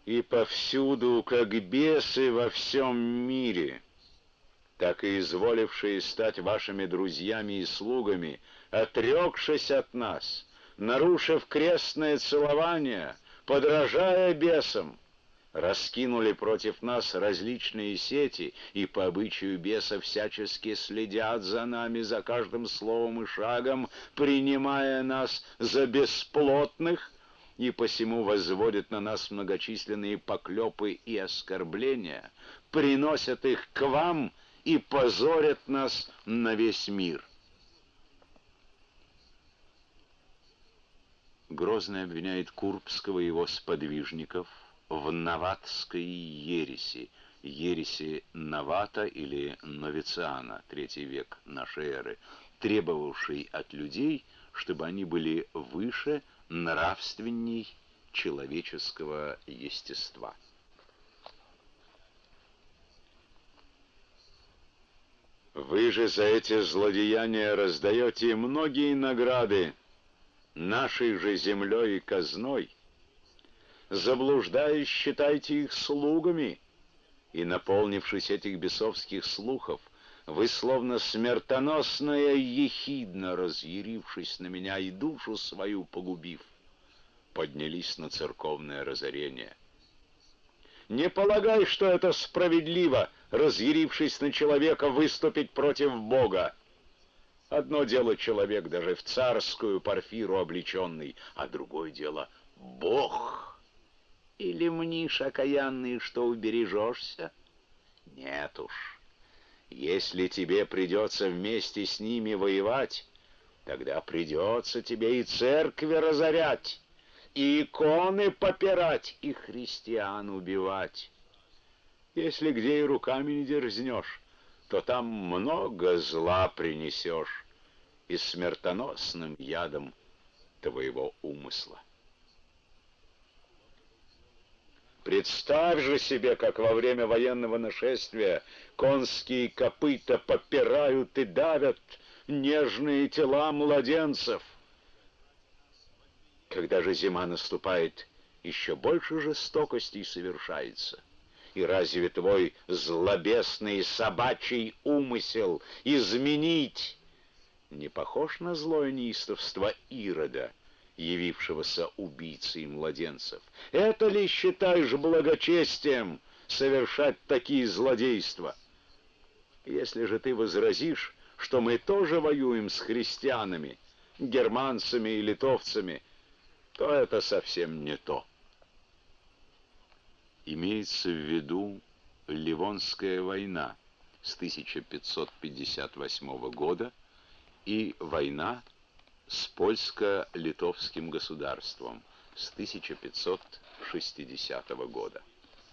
и повсюду, как бесы во всем мире, так и изволившие стать вашими друзьями и слугами, отрекшись от нас, нарушив крестное целование, подражая бесам, раскинули против нас различные сети и по обычаю беса всячески следят за нами, за каждым словом и шагом, принимая нас за бесплотных, и посему возводят на нас многочисленные поклепы и оскорбления, приносят их к вам и позорят нас на весь мир. Грозный обвиняет Курбского и его сподвижников в новатской ереси, ереси новата или новициана, III век нашей эры, требовавшей от людей, чтобы они были выше, нравственней человеческого естества. Вы же за эти злодеяния раздаете многие награды нашей же землей и казной, заблуждаясь, считайте их слугами, и, наполнившись этих бесовских слухов, вы, словно смертоносная ехидна, разъярившись на меня и душу свою погубив, поднялись на церковное разорение. Не полагай, что это справедливо, разъярившись на человека, выступить против Бога. Одно дело человек, даже в царскую парфиру облеченный, а другое дело Бог. Или мнишь, окаянный, что убережешься? Нет уж. Если тебе придется вместе с ними воевать, тогда придется тебе и церкви разорять, и иконы попирать, и христиан убивать. Если где и руками не дерзнешь, то там много зла принесешь и смертоносным ядом твоего умысла. Представь же себе, как во время военного нашествия конские копыта попирают и давят нежные тела младенцев. Когда же зима наступает, еще больше жестокостей совершается. И разве твой злобесный собачий умысел изменить не похож на злое неистовство Ирода, явившегося убийцей младенцев? Это ли считаешь благочестием совершать такие злодейства? Если же ты возразишь, что мы тоже воюем с христианами, германцами и литовцами, то это совсем не то. Имеется в виду Ливонская война с 1558 года и война с польско-литовским государством с 1560 года.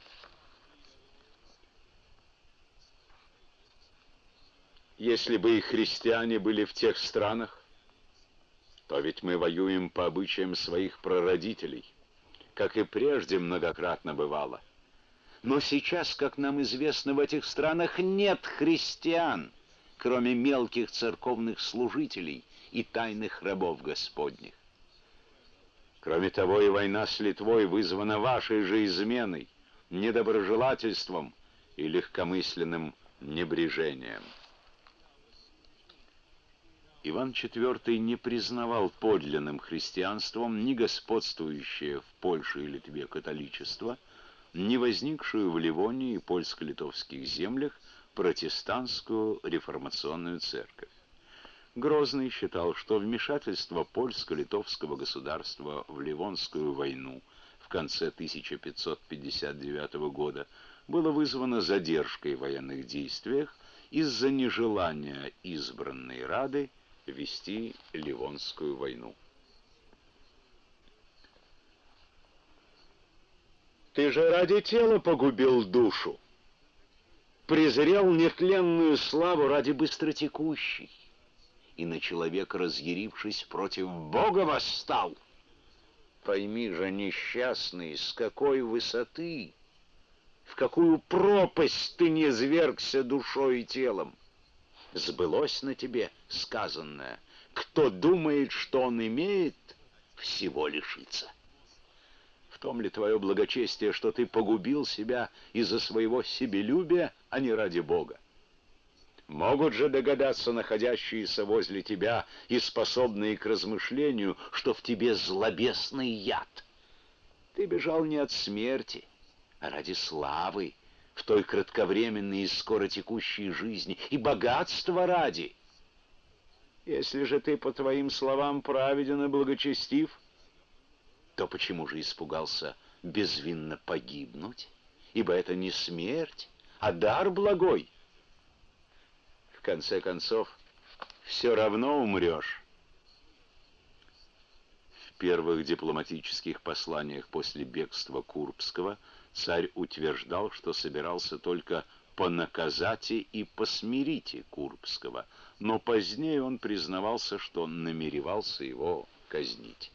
Если бы и христиане были в тех странах, то ведь мы воюем по обычаям своих прародителей, как и прежде многократно бывало. Но сейчас, как нам известно, в этих странах нет христиан, кроме мелких церковных служителей и тайных рабов Господних. Кроме того, и война с Литвой вызвана вашей же изменой, недоброжелательством и легкомысленным небрежением. Иван IV не признавал подлинным христианством ни господствующее в Польше и Литве католичество, ни возникшую в Ливонии и польско-литовских землях протестантскую реформационную церковь. Грозный считал, что вмешательство польско-литовского государства в Ливонскую войну в конце 1559 года было вызвано задержкой в военных действиях из-за нежелания избранной Рады вести Ливонскую войну. Ты же ради тела погубил душу, презрел нетленную славу ради быстротекущей, и на человека, разъярившись, против Бога восстал. Пойми же, несчастный, с какой высоты, в какую пропасть ты низвергся душой и телом. Сбылось на тебе сказанное: кто думает, что он имеет, всего лишится. В том ли твое благочестие, что ты погубил себя из-за своего себелюбия, а не ради Бога? Могут же догадаться находящиеся возле тебя и способные к размышлению, что в тебе злобесный яд. Ты бежал не от смерти, а ради славы, в той кратковременной и скоротекущей жизни, и богатства ради. Если же ты, по твоим словам, праведен и благочестив, то почему же испугался безвинно погибнуть? Ибо это не смерть, а дар благой. В конце концов, все равно умрешь. В первых дипломатических посланиях после бегства Курбского царь утверждал, что собирался только понаказать и посмирить Курбского, но позднее он признавался, что намеревался его казнить.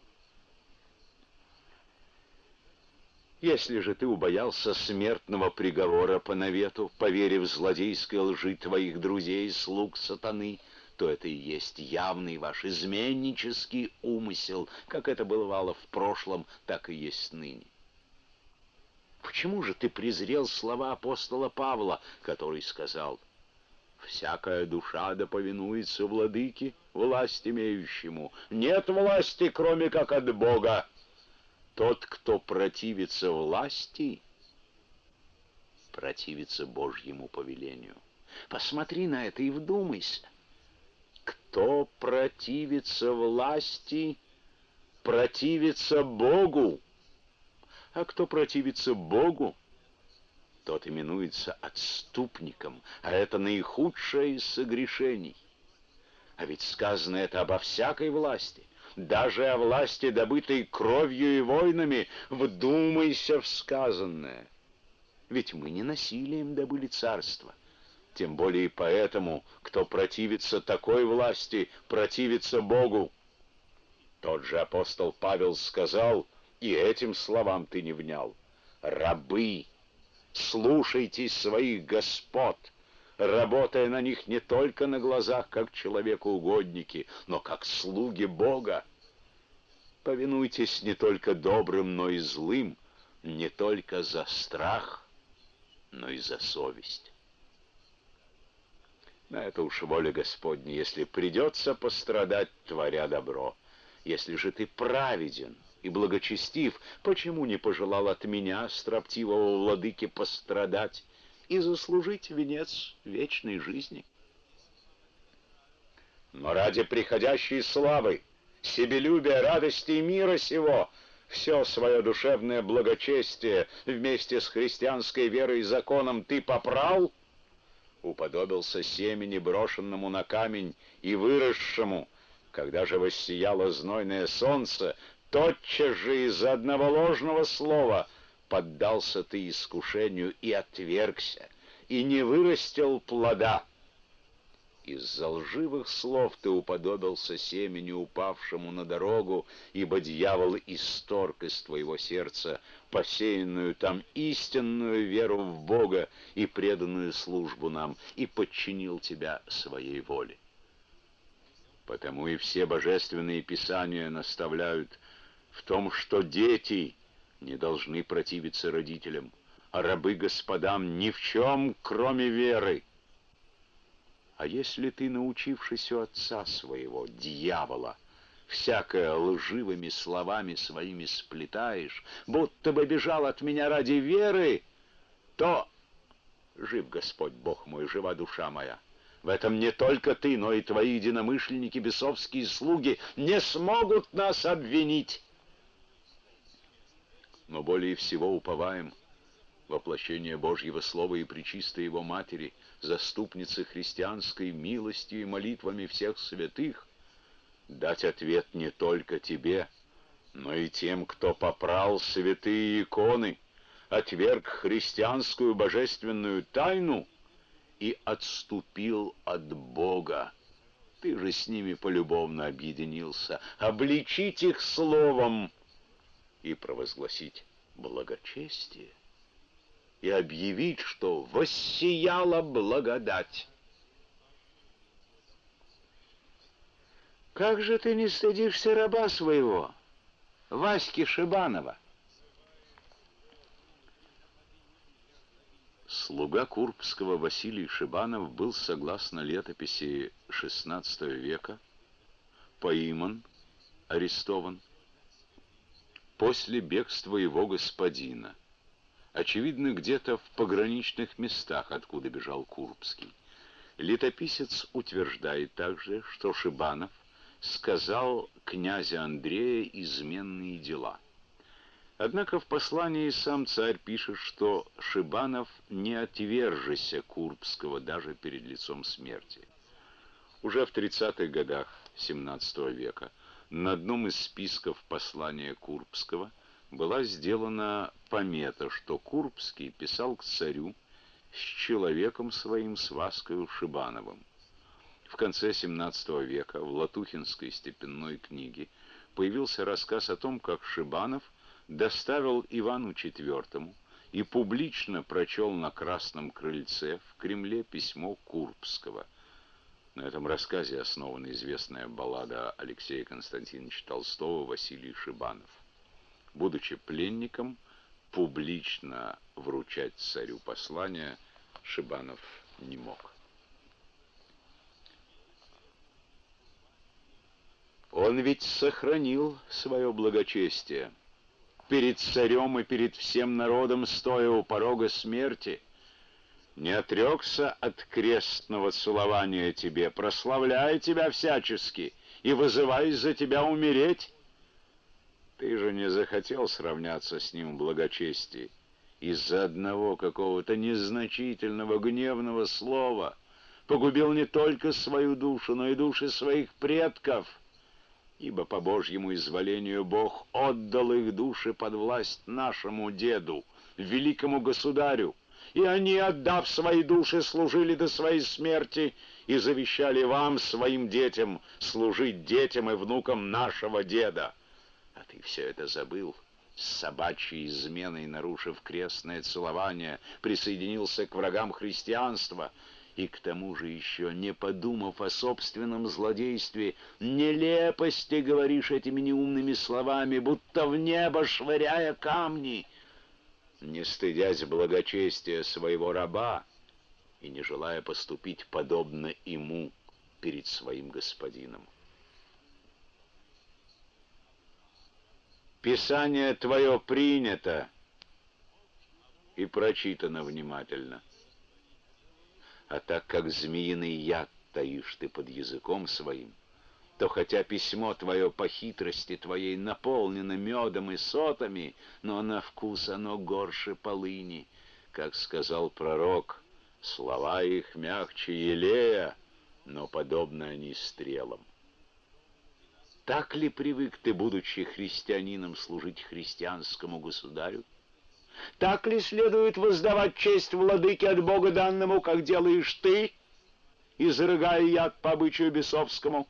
Если же ты убоялся смертного приговора по навету, поверив злодейской лжи твоих друзей, слуг сатаны, то это и есть явный ваш изменнический умысел, как это бывало в прошлом, так и есть ныне. Почему же ты презрел слова апостола Павла, который сказал: «Всякая душа да повинуется владыке, власть имеющему. Нет власти, кроме как от Бога. Тот, кто противится власти, противится Божьему повелению». Посмотри на это и вдумайся. Кто противится власти, противится Богу. А кто противится Богу, тот именуется отступником, а это наихудшее из согрешений. А ведь сказано это обо всякой власти, даже о власти, добытой кровью и войнами. Вдумайся в сказанное. Ведь мы не насилием добыли царство. Тем более и поэтому, кто противится такой власти, противится Богу. Тот же апостол Павел сказал, и этим словам ты не внял: «Рабы, слушайтесь своих господ, работая на них не только на глазах, как человекоугодники, но как слуги Бога. Повинуйтесь не только добрым, но и злым, не только за страх, но и за совесть». На это уж воля Господня, если придется пострадать, творя добро. Если же ты праведен и благочестив, почему не пожелал от меня, строптивого владыки, пострадать и заслужить венец вечной жизни? Но ради приходящей славы, себелюбия, радости и мира сего, все свое душевное благочестие вместе с христианской верой и законом ты попрал, уподобился семени, брошенному на камень и выросшему. Когда же воссияло знойное солнце, тотчас же из-за одного ложного слова поддался ты искушению и отвергся, и не вырастил плода. Из-за лживых слов ты уподобился семени, упавшему на дорогу, ибо дьявол исторг из твоего сердца посеянную там истинную веру в Бога и преданную службу нам, и подчинил тебя своей воле. Потому и все божественные писания наставляют в том, что дети не должны противиться родителям, а рабы господам ни в чем, кроме веры. А если ты, научившись у отца своего, дьявола, всякое лживыми словами своими сплетаешь, будто бы бежал от меня ради веры, то жив Господь Бог мой, жива душа моя. В этом не только ты, но и твои единомышленники, бесовские слуги, не смогут нас обвинить. Но более всего уповаем воплощение Божьего Слова и пречистой Его Матери, заступницы христианской, милостью и молитвами всех святых, дать ответ не только тебе, но и тем, кто попрал святые иконы, отверг христианскую божественную тайну и отступил от Бога. Ты же с ними полюбовно объединился. Обличить их словом и провозгласить благочестие, и объявить, что воссияла благодать. Как же ты не стыдишься раба своего, Васьки Шибанова, Слуга Курбского Василий Шибанов был, согласно летописи XVI века, пойман, арестован после бегства его господина, очевидно, где-то в пограничных местах, откуда бежал Курбский. Летописец утверждает также, что Шибанов сказал князя Андрея изменные дела. Однако в послании сам царь пишет, что Шибанов не отвержися Курбского даже перед лицом смерти. Уже в 30-х годах XVII века на одном из списков послания Курбского была сделана помета, что Курбский писал к царю с человеком своим, с Васкою Шибановым. В конце XVII века в Латухинской степенной книге появился рассказ о том, как Шибанов доставил Ивану IV и публично прочел на Красном крыльце в Кремле письмо Курбского. На этом рассказе основана известная баллада Алексея Константиновича Толстого «Василий Шибанов». Будучи пленником, публично вручать царю послание Шибанов не мог. Он ведь сохранил свое благочестие. Перед царем и перед всем народом, стоя у порога смерти, не отрекся от крестного целования тебе, прославляя тебя всячески и вызывая за тебя умереть. Ты же не захотел сравняться с ним в благочестии. Из-за одного какого-то незначительного гневного слова погубил не только свою душу, но и души своих предков. Ибо по Божьему изволению Бог отдал их души под власть нашему деду, великому государю, и они, отдав свои души, служили до своей смерти и завещали вам, своим детям, служить детям и внукам нашего деда. А ты все это забыл, с собачьей изменой нарушив крестное целование, присоединился к врагам христианства, и к тому же еще, не подумав о собственном злодействе, нелепости говоришь этими неумными словами, будто в небо швыряя камни, не стыдясь благочестия своего раба и не желая поступить подобно ему перед своим господином. Писание твое принято и прочитано внимательно. А так как змеиный яд таишь ты под языком своим, то хотя письмо твое по хитрости твоей наполнено медом и сотами, но на вкус оно горше полыни. Как сказал пророк, слова их мягче елея, но подобны они стрелам. Так ли привык ты, будучи христианином, служить христианскому государю? Так ли следует воздавать честь владыке от Бога данному, как делаешь ты, изрыгая яд по обычаю бесовскому?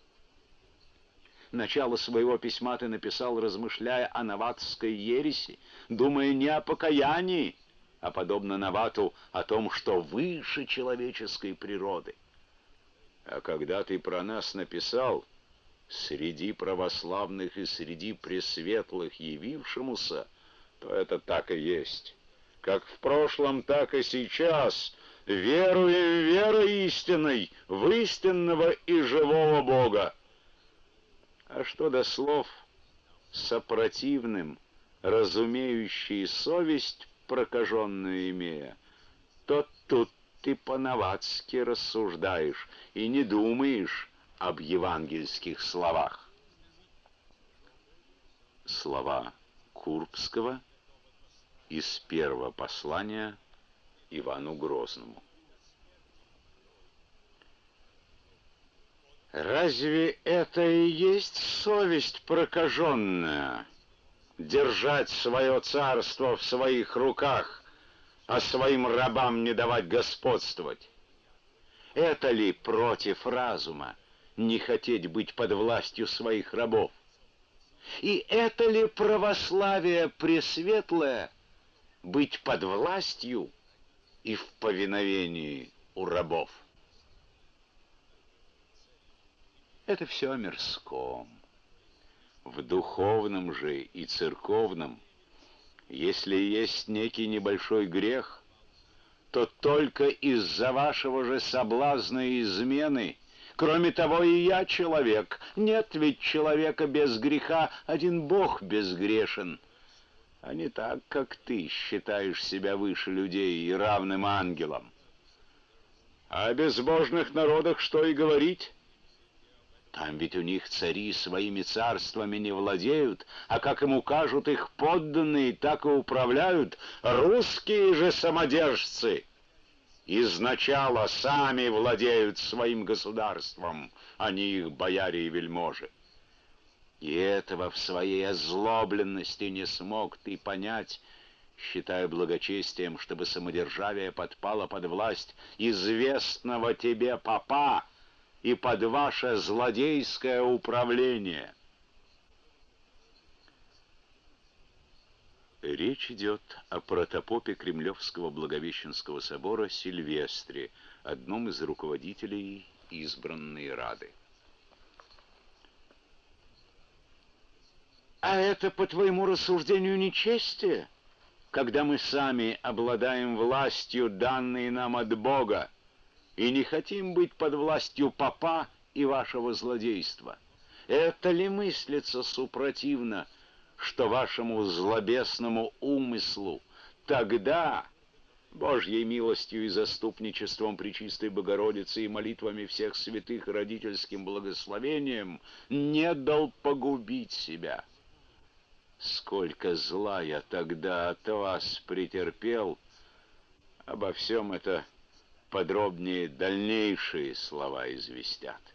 Начало своего письма ты написал, размышляя о новатской ереси, думая не о покаянии, а, подобно Новату, о том, что выше человеческой природы. А когда ты про нас написал, среди православных и среди пресветлых явившемуся, то это так и есть. Как в прошлом, так и сейчас веруем верой истинной в истинного и живого Бога. А что до слов сопротивным, разумеющие совесть прокаженную имея, то тут ты по-новатски рассуждаешь и не думаешь об евангельских словах. Слова Курбского из первого послания Ивану Грозному. Разве это и есть совесть прокаженная, держать свое царство в своих руках, а своим рабам не давать господствовать? Это ли против разума не хотеть быть под властью своих рабов? И это ли православие пресветлое быть под властью и в повиновении у рабов? Это все о мирском. В духовном же и церковном, если есть некий небольшой грех, то только из-за вашего же соблазна и измены. Кроме того, и я человек. Нет ведь человека без греха, один Бог безгрешен. А не так, как ты считаешь себя выше людей и равным ангелам. А о безбожных народах что и говорить? Там ведь у них цари своими царствами не владеют, а как им укажут их подданные, так и управляют. Русские же самодержцы изначала сами владеют своим государством, а не их бояре и вельможи. И этого в своей озлобленности не смог ты понять, считая благочестием, чтобы самодержавие подпало под власть известного тебе попа и под ваше злодейское управление. Речь идет о протопопе Кремлевского Благовещенского собора Сильвестре, одном из руководителей избранной Рады. А это, по твоему рассуждению, нечестие, когда мы сами обладаем властью, данной нам от Бога, и не хотим быть под властью попа и вашего злодейства? Это ли мыслится супротивно, что вашему злобесному умыслу тогда, Божьей милостью и заступничеством Пречистой Богородицы и молитвами всех святых и родительским благословением, не дал погубить себя? Сколько зла я тогда от вас претерпел, обо всем это подробнее дальнейшие слова известят.